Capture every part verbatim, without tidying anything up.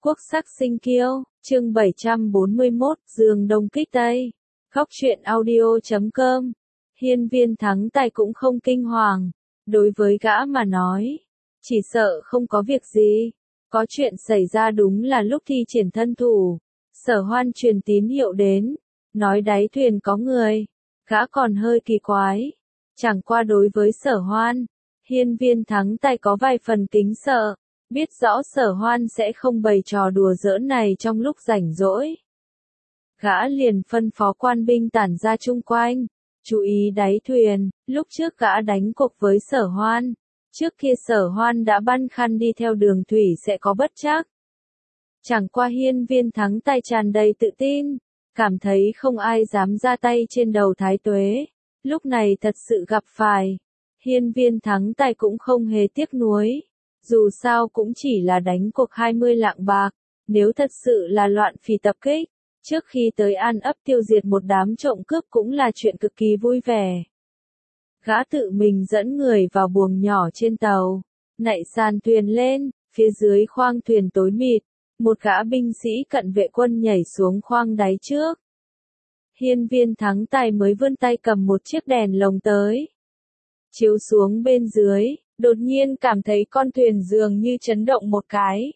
Quốc sắc sinh kiêu, chương bảy trăm bốn mươi mốt, giường đông kích tây. Góc truyện audio chấm com. Hiên Viên Thắng Tài cũng không kinh hoàng. Đối với gã mà nói, chỉ sợ không có việc gì. Có chuyện xảy ra đúng là lúc thi triển thân thủ. Sở Hoan truyền tín hiệu đến, nói đáy thuyền có người. Gã còn hơi kỳ quái. Chẳng qua đối với Sở Hoan, Hiên Viên Thắng Tài có vài phần kính sợ. Biết rõ Sở Hoan sẽ không bày trò đùa giỡn này trong lúc rảnh rỗi. Gã liền phân phó quan binh tản ra chung quanh, chú ý đáy thuyền. Lúc trước gã đánh cuộc với Sở Hoan, trước kia Sở Hoan đã băn khoăn đi theo đường thủy sẽ có bất trắc. Chẳng qua Hiên Viên Thắng Tài tràn đầy tự tin, cảm thấy không ai dám ra tay trên đầu Thái Tuế. Lúc này thật sự gặp phải, Hiên Viên Thắng Tài cũng không hề tiếc nuối. Dù sao cũng chỉ là đánh cuộc hai mươi lạng bạc, nếu thật sự là loạn phỉ tập kích, trước khi tới An Ấp tiêu diệt một đám trộm cướp cũng là chuyện cực kỳ vui vẻ. Gã tự mình dẫn người vào buồng nhỏ trên tàu, nạy sàn thuyền lên, phía dưới khoang thuyền tối mịt, một gã binh sĩ cận vệ quân nhảy xuống khoang đáy trước. Hiên Viên Thắng Tài mới vươn tay cầm một chiếc đèn lồng tới, chiếu xuống bên dưới. Đột nhiên cảm thấy con thuyền dường như chấn động một cái.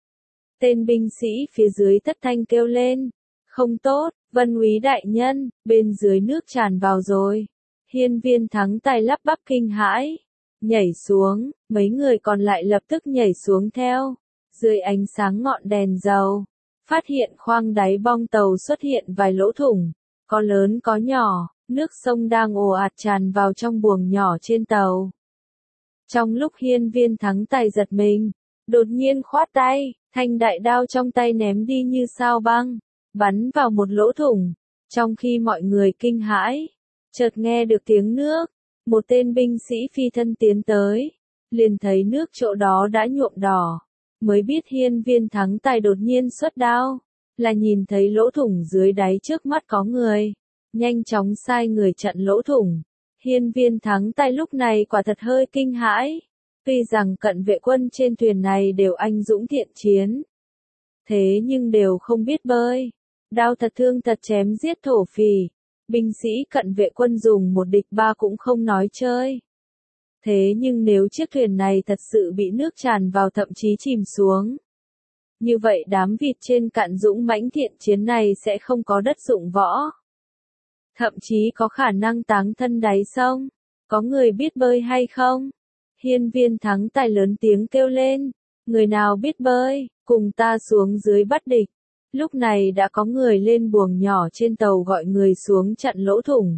Tên binh sĩ phía dưới thất thanh kêu lên. Không tốt, Vân úy đại nhân, bên dưới nước tràn vào rồi. Hiên Viên Thắng Tài lắp bắp kinh hãi. Nhảy xuống, mấy người còn lại lập tức nhảy xuống theo. Dưới ánh sáng ngọn đèn dầu, phát hiện khoang đáy bong tàu xuất hiện vài lỗ thủng. Có lớn có nhỏ, nước sông đang ồ ạt tràn vào trong buồng nhỏ trên tàu. Trong lúc Hiên Viên Thắng Tài giật mình, đột nhiên khoát tay, thanh đại đao trong tay ném đi như sao băng, bắn vào một lỗ thủng. Trong khi mọi người kinh hãi, chợt nghe được tiếng nước, một tên binh sĩ phi thân tiến tới, liền thấy nước chỗ đó đã nhuộm đỏ, mới biết Hiên Viên Thắng Tài đột nhiên xuất đao, là nhìn thấy lỗ thủng dưới đáy trước mắt có người, nhanh chóng sai người chặn lỗ thủng. Hiên Viên Thắng Tài lúc này quả thật hơi kinh hãi, tuy rằng cận vệ quân trên thuyền này đều anh dũng thiện chiến, thế nhưng đều không biết bơi, đao thật thương thật chém giết thổ phỉ, binh sĩ cận vệ quân dùng một địch ba cũng không nói chơi. Thế nhưng nếu chiếc thuyền này thật sự bị nước tràn vào thậm chí chìm xuống, như vậy đám vịt trên cạn dũng mãnh thiện chiến này sẽ không có đất dụng võ. Thậm chí có khả năng táng thân đáy sông. Có người biết bơi hay không? Hiên Viên Thắng Tài lớn tiếng kêu lên. Người nào biết bơi, cùng ta xuống dưới bắt địch. Lúc này đã có người lên buồng nhỏ trên tàu gọi người xuống chặn lỗ thủng.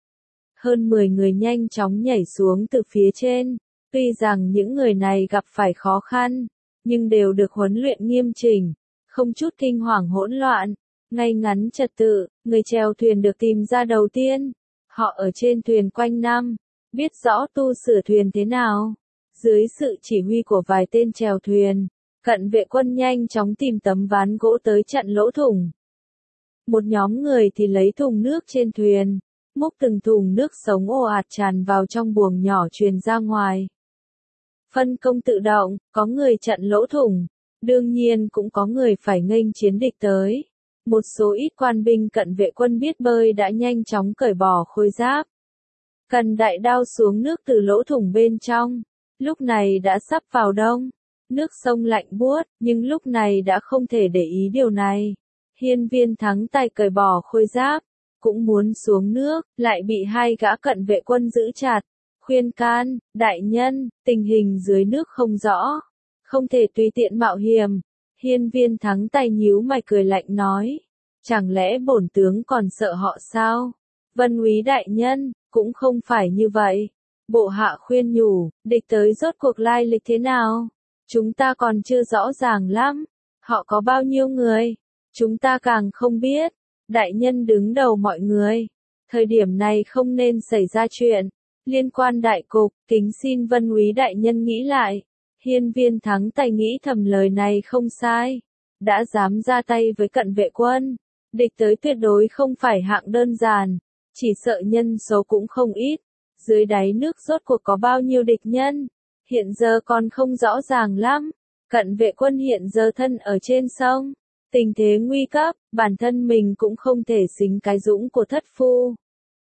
Hơn mười người nhanh chóng nhảy xuống từ phía trên. Tuy rằng những người này gặp phải khó khăn, nhưng đều được huấn luyện nghiêm chỉnh, không chút kinh hoàng hỗn loạn. Ngay ngắn trật tự, người chèo thuyền được tìm ra đầu tiên. Họ ở trên thuyền quanh năm, biết rõ tu sửa thuyền thế nào. Dưới sự chỉ huy của vài tên chèo thuyền, cận vệ quân nhanh chóng tìm tấm ván gỗ tới chặn lỗ thủng. Một nhóm người thì lấy thùng nước trên thuyền, múc từng thùng nước sống ồ ạt tràn vào trong buồng nhỏ truyền ra ngoài. Phân công tự động, có người chặn lỗ thủng, đương nhiên cũng có người phải nghênh chiến địch tới. Một số ít quan binh cận vệ quân biết bơi đã nhanh chóng cởi bỏ khôi giáp, cần đại đao xuống nước từ lỗ thủng bên trong. Lúc này đã sắp vào đông, nước sông lạnh buốt, nhưng lúc này đã không thể để ý điều này. Hiên Viên Thắng Tài cởi bỏ khôi giáp, cũng muốn xuống nước, lại bị hai gã cận vệ quân giữ chặt, khuyên can, đại nhân, tình hình dưới nước không rõ, không thể tùy tiện mạo hiểm. Hiên Viên Thắng Tài nhíu mày cười lạnh nói, chẳng lẽ bổn tướng còn sợ họ sao? Vân úy đại nhân, cũng không phải như vậy. Bộ hạ khuyên nhủ, địch tới rốt cuộc lai lịch thế nào? Chúng ta còn chưa rõ ràng lắm. Họ có bao nhiêu người? Chúng ta càng không biết. Đại nhân đứng đầu mọi người. Thời điểm này không nên xảy ra chuyện liên quan đại cục, kính xin Vân úy đại nhân nghĩ lại. Hiên Viên Thắng Tài nghĩ thầm lời này không sai. Đã dám ra tay với cận vệ quân, địch tới tuyệt đối không phải hạng đơn giản, chỉ sợ nhân số cũng không ít. Dưới đáy nước rốt cuộc có bao nhiêu địch nhân, hiện giờ còn không rõ ràng lắm. Cận vệ quân hiện giờ thân ở trên sông, tình thế nguy cấp, bản thân mình cũng không thể xính cái dũng của thất phu.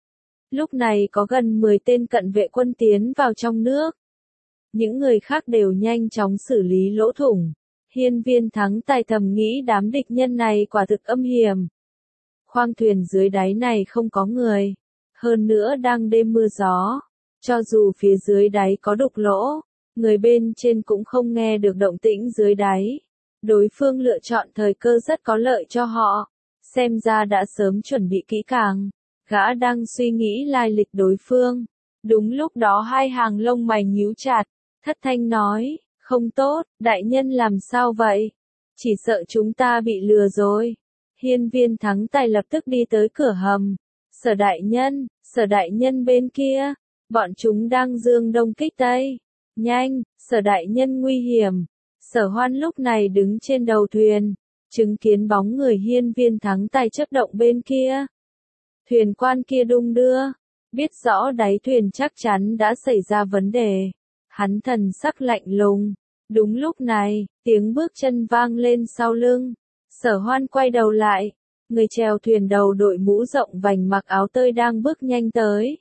Lúc này có gần mười tên cận vệ quân tiến vào trong nước. Những người khác đều nhanh chóng xử lý lỗ thủng. Hiên Viên Thắng Tài thầm nghĩ đám địch nhân này quả thực âm hiểm. Khoang thuyền dưới đáy này không có người. Hơn nữa đang đêm mưa gió. Cho dù phía dưới đáy có đục lỗ, người bên trên cũng không nghe được động tĩnh dưới đáy. Đối phương lựa chọn thời cơ rất có lợi cho họ. Xem ra đã sớm chuẩn bị kỹ càng. Gã đang suy nghĩ lai lịch đối phương. Đúng lúc đó hai hàng lông mày nhíu chặt. Thất thanh nói, không tốt, đại nhân làm sao vậy? Chỉ sợ chúng ta bị lừa rồi. Hiên Viên Thắng Tài lập tức đi tới cửa hầm. Sở đại nhân, sở đại nhân bên kia. Bọn chúng đang dương đông kích tây. Nhanh, sở đại nhân nguy hiểm. Sở Hoan lúc này đứng trên đầu thuyền. Chứng kiến bóng người Hiên Viên Thắng Tài chớp động bên kia. Thuyền quan kia đung đưa. Biết rõ đáy thuyền chắc chắn đã xảy ra vấn đề. Hắn thần sắc lạnh lùng. Đúng lúc này, tiếng bước chân vang lên sau lưng. Sở Hoan quay đầu lại. Người chèo thuyền đầu đội mũ rộng vành mặc áo tơi đang bước nhanh tới.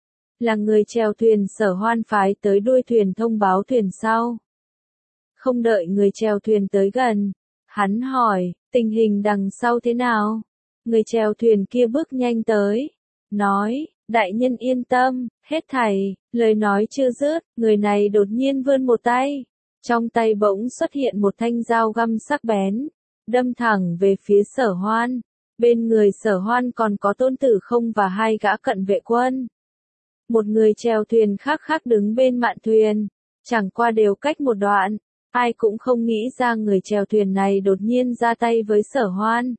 Là người chèo thuyền Sở Hoan phái tới đuôi thuyền thông báo thuyền sau. Không đợi người chèo thuyền tới gần. Hắn hỏi, tình hình đằng sau thế nào? Người chèo thuyền kia bước nhanh tới. Nói, đại nhân yên tâm, hết thảy, lời nói chưa dứt, người này đột nhiên vươn một tay. Trong tay bỗng xuất hiện một thanh dao găm sắc bén, đâm thẳng về phía Sở Hoan. Bên người Sở Hoan còn có Tôn Tử Không và hai gã cận vệ quân. Một người chèo thuyền khác khác đứng bên mạn thuyền, chẳng qua đều cách một đoạn, ai cũng không nghĩ ra người chèo thuyền này đột nhiên ra tay với Sở Hoan.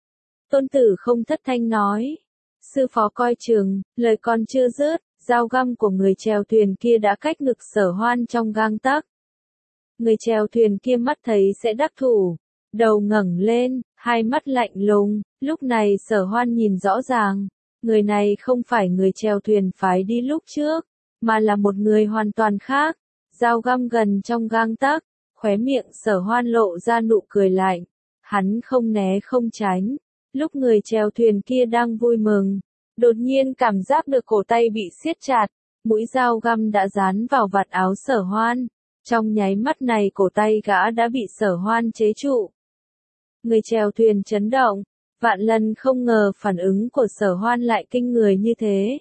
Tôn Tử Không thất thanh nói, sư phó coi chừng, lời còn chưa dứt, dao găm của người chèo thuyền kia đã cách ngực Sở Hoan trong gang tấc. Người chèo thuyền kia mắt thấy sẽ đắc thủ, đầu ngẩng lên, hai mắt lạnh lùng, lúc này Sở Hoan nhìn rõ ràng, người này không phải người chèo thuyền phái đi lúc trước, mà là một người hoàn toàn khác, dao găm gần trong gang tấc, khóe miệng Sở Hoan lộ ra nụ cười lạnh, hắn không né không tránh, lúc người chèo thuyền kia đang vui mừng, đột nhiên cảm giác được cổ tay bị siết chặt, mũi dao găm đã dán vào vạt áo Sở Hoan. Trong nháy mắt này cổ tay gã đã bị Sở Hoan chế trụ. Người chèo thuyền chấn động, vạn lần không ngờ phản ứng của Sở Hoan lại kinh người như thế.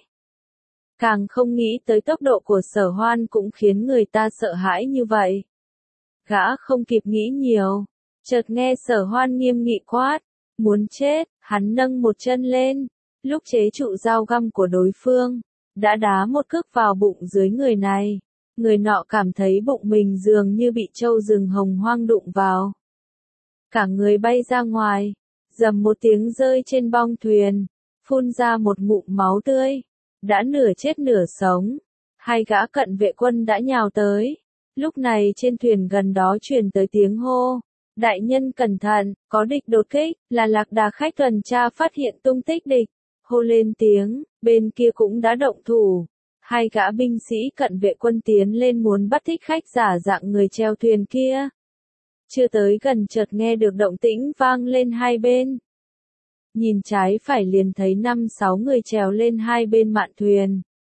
Càng không nghĩ tới tốc độ của Sở Hoan cũng khiến người ta sợ hãi như vậy. Gã không kịp nghĩ nhiều, chợt nghe Sở Hoan nghiêm nghị quát, muốn chết, hắn nâng một chân lên, lúc chế trụ dao găm của đối phương, đã đá một cước vào bụng dưới người này. Người nọ cảm thấy bụng mình dường như bị trâu rừng hồng hoang đụng vào. Cả người bay ra ngoài, rầm một tiếng rơi trên bong thuyền, phun ra một ngụm máu tươi, đã nửa chết nửa sống. Hai gã cận vệ quân đã nhào tới. Lúc này trên thuyền gần đó truyền tới tiếng hô. Đại nhân cẩn thận, có địch đột kích, là Lạc Đà khách tuần tra phát hiện tung tích địch. Hô lên tiếng, bên kia cũng đã động thủ. Hai gã binh sĩ cận vệ quân tiến lên muốn bắt thích khách giả dạng người chèo thuyền kia. Chưa tới gần chợt nghe được động tĩnh vang lên hai bên. Nhìn trái phải liền thấy năm sáu người trèo lên hai bên mạn thuyền.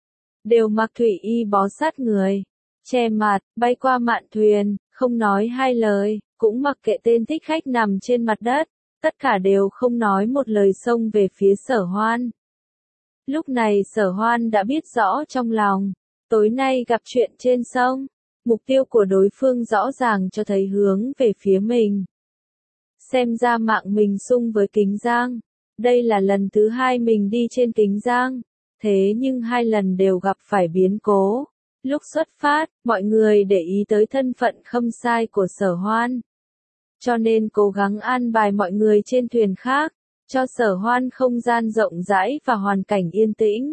Đều mặc thủy y bó sát người, che mặt, bay qua mạn thuyền, không nói hai lời, cũng mặc kệ tên thích khách nằm trên mặt đất. Tất cả đều không nói một lời xông về phía Sở Hoan. Lúc này Sở Hoan đã biết rõ trong lòng, tối nay gặp chuyện trên sông, mục tiêu của đối phương rõ ràng cho thấy hướng về phía mình. Xem ra mạng mình xung với Kính Giang, đây là lần thứ hai mình đi trên Kính Giang, thế nhưng hai lần đều gặp phải biến cố. Lúc xuất phát, mọi người để ý tới thân phận khâm sai của Sở Hoan. Cho nên cố gắng an bài mọi người trên thuyền khác, cho Sở Hoan không gian rộng rãi và hoàn cảnh yên tĩnh.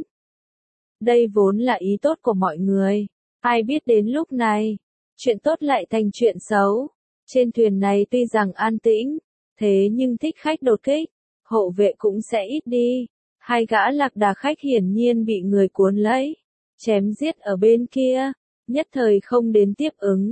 Đây vốn là ý tốt của mọi người, ai biết đến lúc này, chuyện tốt lại thành chuyện xấu. Trên thuyền này tuy rằng an tĩnh, thế nhưng thích khách đột kích, hộ vệ cũng sẽ ít đi. Hai gã Lạc Đà khách hiển nhiên bị người cuốn lấy, chém giết ở bên kia, nhất thời không đến tiếp ứng.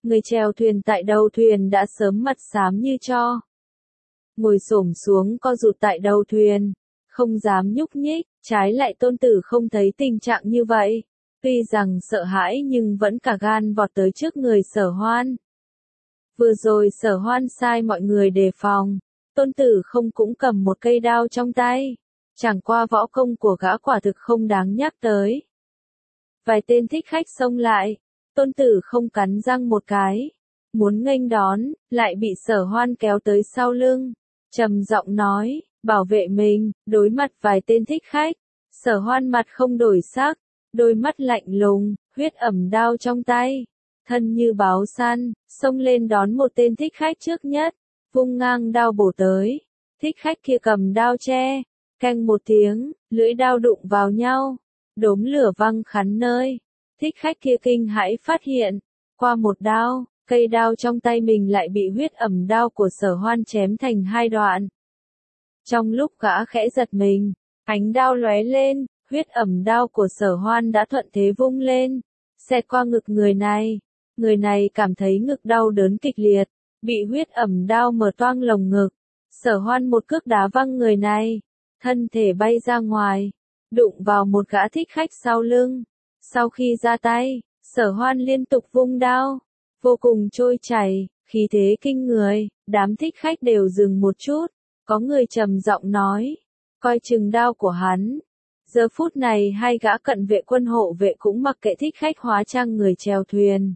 Người chèo thuyền tại đầu thuyền đã sớm mặt xám như tro. Ngồi xổm xuống co rụt tại đầu thuyền, không dám nhúc nhích, trái lại Tôn Tử không thấy tình trạng như vậy. Tuy rằng sợ hãi nhưng vẫn cả gan vọt tới trước người Sở Hoan. Vừa rồi Sở Hoan sai mọi người đề phòng, Tôn Tử không cũng cầm một cây đao trong tay. Chẳng qua võ công của gã quả thực không đáng nhắc tới. Vài tên thích khách xông lại, Tôn Tử không cắn răng một cái, muốn nghênh đón, lại bị Sở Hoan kéo tới sau lưng, trầm giọng nói, bảo vệ mình. Đối mặt vài tên thích khách, Sở Hoan mặt không đổi sắc, đôi mắt lạnh lùng, huyết ẩm đao trong tay, thân như báo săn, xông lên đón một tên thích khách trước nhất, vung ngang đao bổ tới. Thích khách kia cầm đao che, canh một tiếng, lưỡi đao đụng vào nhau, đốm lửa văng khắp nơi. Thích khách kia kinh hãi phát hiện, qua một đao, cây đao trong tay mình lại bị huyết ẩm đao của Sở Hoan chém thành hai đoạn. Trong lúc gã khẽ giật mình, ánh đao lóe lên, huyết ẩm đao của Sở Hoan đã thuận thế vung lên, xẹt qua ngực người này. Người này cảm thấy ngực đau đớn kịch liệt, bị huyết ẩm đao mở toang lồng ngực. Sở Hoan một cước đá văng người này, thân thể bay ra ngoài, đụng vào một gã thích khách sau lưng. Sau khi ra tay, Sở Hoan liên tục vung đao, vô cùng trôi chảy, khí thế kinh người. Đám thích khách đều dừng một chút, có người trầm giọng nói, coi chừng đao của hắn. Giờ phút này hai gã cận vệ quân hộ vệ cũng mặc kệ thích khách hóa trang người chèo thuyền,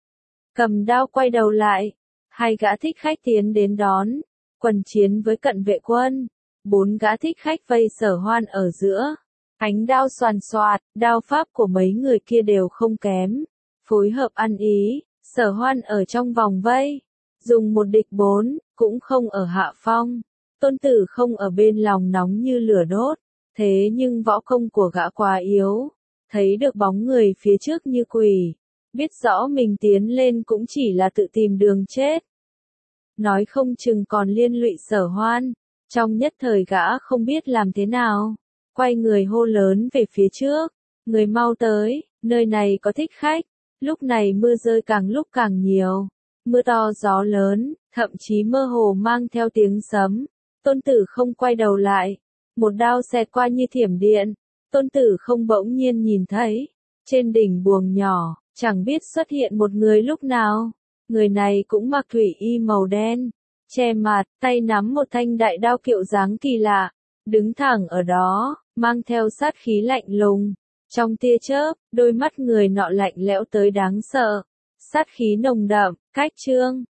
cầm đao quay đầu lại. Hai gã thích khách tiến đến đón, quần chiến với cận vệ quân. Bốn gã thích khách vây Sở Hoan ở giữa, ánh đao xoàn xoạt, đao pháp của mấy người kia đều không kém, phối hợp ăn ý. Sở Hoan ở trong vòng vây, dùng một địch bốn, cũng không ở hạ phong. Tôn Tử không ở bên lòng nóng như lửa đốt, thế nhưng võ công của gã quá yếu, thấy được bóng người phía trước như quỷ, biết rõ mình tiến lên cũng chỉ là tự tìm đường chết. Nói không chừng còn liên lụy Sở Hoan, trong nhất thời gã không biết làm thế nào, quay người hô lớn về phía trước, người mau tới, nơi này có thích khách. Lúc này mưa rơi càng lúc càng nhiều, mưa to gió lớn, thậm chí mơ hồ mang theo tiếng sấm. Tôn Tử không quay đầu lại, một đao xẹt qua như thiểm điện. Tôn Tử không bỗng nhiên nhìn thấy, trên đỉnh buồng nhỏ, chẳng biết xuất hiện một người lúc nào. Người này cũng mặc thủy y màu đen, che mặt, tay nắm một thanh đại đao kiệu dáng kỳ lạ, đứng thẳng ở đó, mang theo sát khí lạnh lùng. Trong tia chớp, đôi mắt người nọ lạnh lẽo tới đáng sợ, sát khí nồng đậm. Cách chương